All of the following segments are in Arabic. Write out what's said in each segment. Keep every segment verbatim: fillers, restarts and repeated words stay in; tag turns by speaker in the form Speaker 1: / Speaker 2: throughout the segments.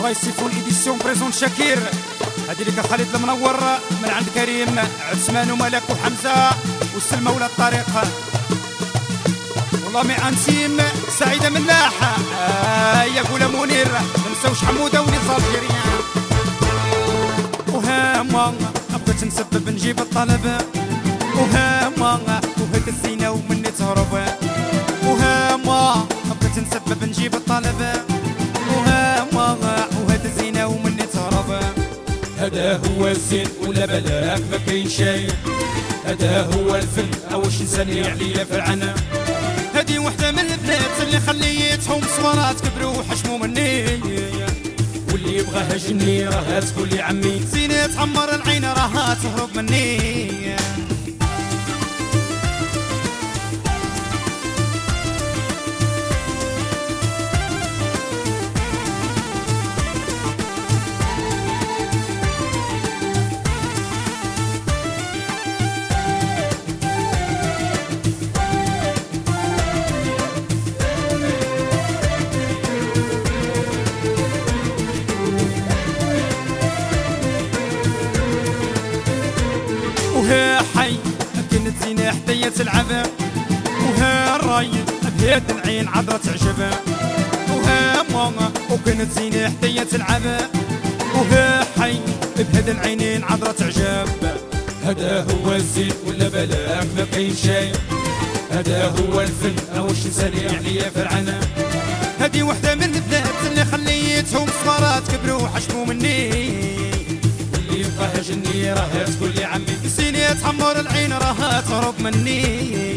Speaker 1: رايسيفون ايديسيون بريزون شاكير. هادي لك خالد المنور من عند كريم عثمان وملك وحمزه والسلمى ولا الطريق. والله مي انسيم سعيده ملاحه آه يا قول منير منساوش حموده ولي الجيريان. وهاما بغيت نسبب نجيب الطلب، وهاما وهاد الزينه ومني تهرب، وهاما بغيت نسبب نجيب الطلب، وهاما وهاد الزينه ومني تهرب.
Speaker 2: هذا هو الزين ولا بلاك ما كاين شي، هذا هو الفن واش نسالي عليا فرعنا.
Speaker 1: هادي وحده من البنات اللي خليتهم صورات كبروا وحشموا مني،
Speaker 2: واللي يبغاها جني راها تقول لي عمي
Speaker 1: زينة تعمر العين راها تهرب مني. وها حي كانت زينة حتى هي تلعب، وها الراي بهاد العين عذرة تعجب، وها ماما وكانت زينة حتى هي تلعب، وها حي بهاد العينين عذرة تعجب.
Speaker 2: هذا هو الزين ولا بلاك ما كاين شي، هذا هو الفن واش نسالي عليا فرعنا.
Speaker 1: هادي وحدة من البنات اللي خليتهم صغارات كبروا وحشموا مني،
Speaker 2: واللي يبغاها جني راها تقول لي عمي
Speaker 1: زينة تعمر العين راها تهرب مني.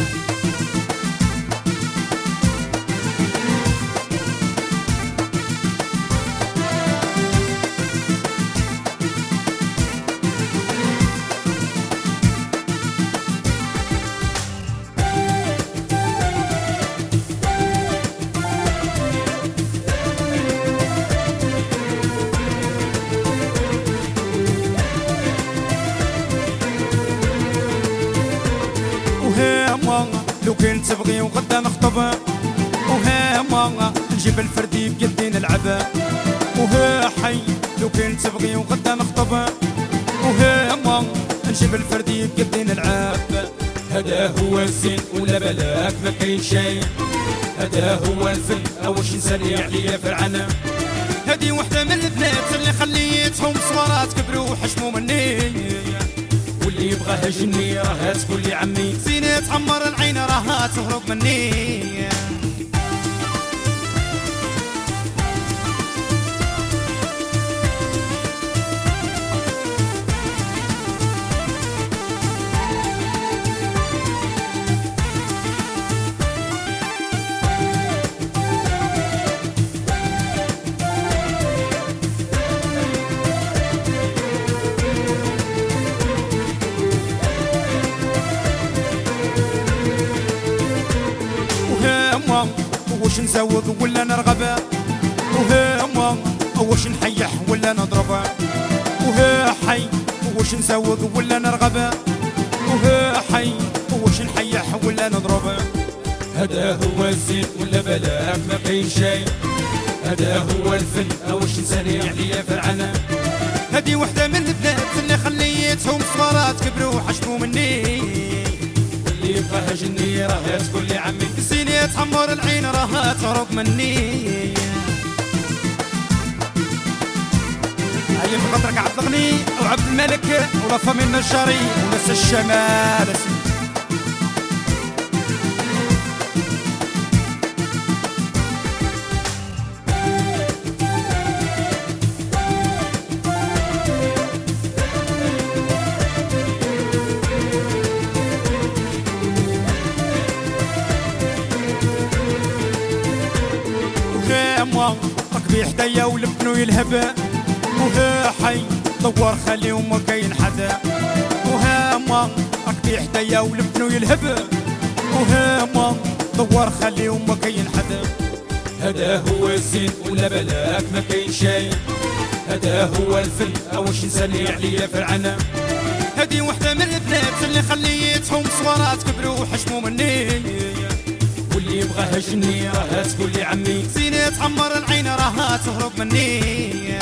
Speaker 1: وهاما لو كنت تبغي وغدا نخطب، وهاما نجيب الفردي بيدي نلعب، وها حي لو كنت تبغي وغدا نخطب، وهاما نجيب الفردي بيدي نلعب.
Speaker 2: هذا هو الزين ولا بلاك ما كاين شي، هذا هو الفن واش نسالي عليا فرعنا.
Speaker 1: هادي وحده من البنات اللي خليتهم صورات كبروا وحشموا مني،
Speaker 2: واللي يبغاها جني راها تقول لي عمي
Speaker 1: زينة تعمر العين راها تهرب مني. واش نزود ولا نرغب، وهاما واش نحيح ولا نضرب، وها حي واش نزود ولا نرغب، وها حي واش نحيح ولا نضرب.
Speaker 2: هذا هو الزين ولا بلاك ما كاين شي، هذا هو الفن واش نسالي عليا فرعنا.
Speaker 1: هادي وحده من البنات اللي خليتهم صغارات كبروا وحشموا مني،
Speaker 2: واللي يبغاها جني راها تقول لي عمي
Speaker 1: زينة تعمر العين راها تهرب مني. هيا بخاطرك عبد الغني وعبد الملك ولفا من النجاري وناس الشمال. ركبي حدايا ولبنو يلهب، وها حي دور خلي وما كاين حدا، وهاما ركبي حدايا ولبنو يلهب، وهاما دور خلي وما كاين حدا.
Speaker 2: هذا هو الزين ولا بلاك ما كاين شي، هذا هو الفن واش نسالي عليا فرعنا.
Speaker 1: هادي وحده من البنات اللي خليتهم صورات كبروا وحشموا مني،
Speaker 2: واللي يبغاها جني راها تقول لي عمي
Speaker 1: زينة تعمر العين راها راها تهرب مني.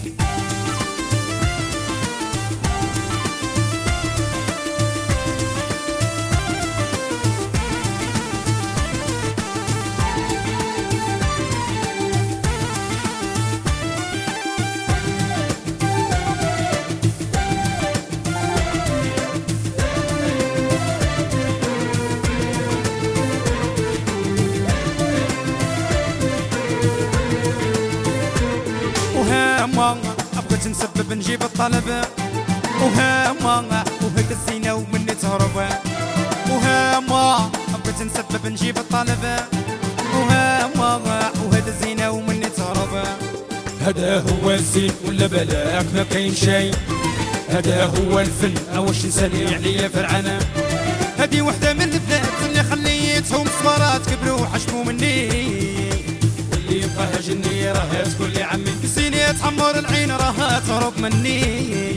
Speaker 1: وهاما بغيت نسبب نجيب الطلب، وهاما وهيك الزينة ومني تهرب، وهاما بغيت نسبب نجيب الطلب، وهاما وهاد الزينة ومني تهرب.
Speaker 2: هذا هو الزين ولا بلاك ما كاين شي، هذا هو الفن واش نسالي عليا فرعانة.
Speaker 1: هادي وحدة من البنات اللي خليتهم صغارات كبروا وحشموا مني،
Speaker 2: واللي يبقى جني راه تقول لي عمي
Speaker 1: زينة تحمر العين راها تهرب مني.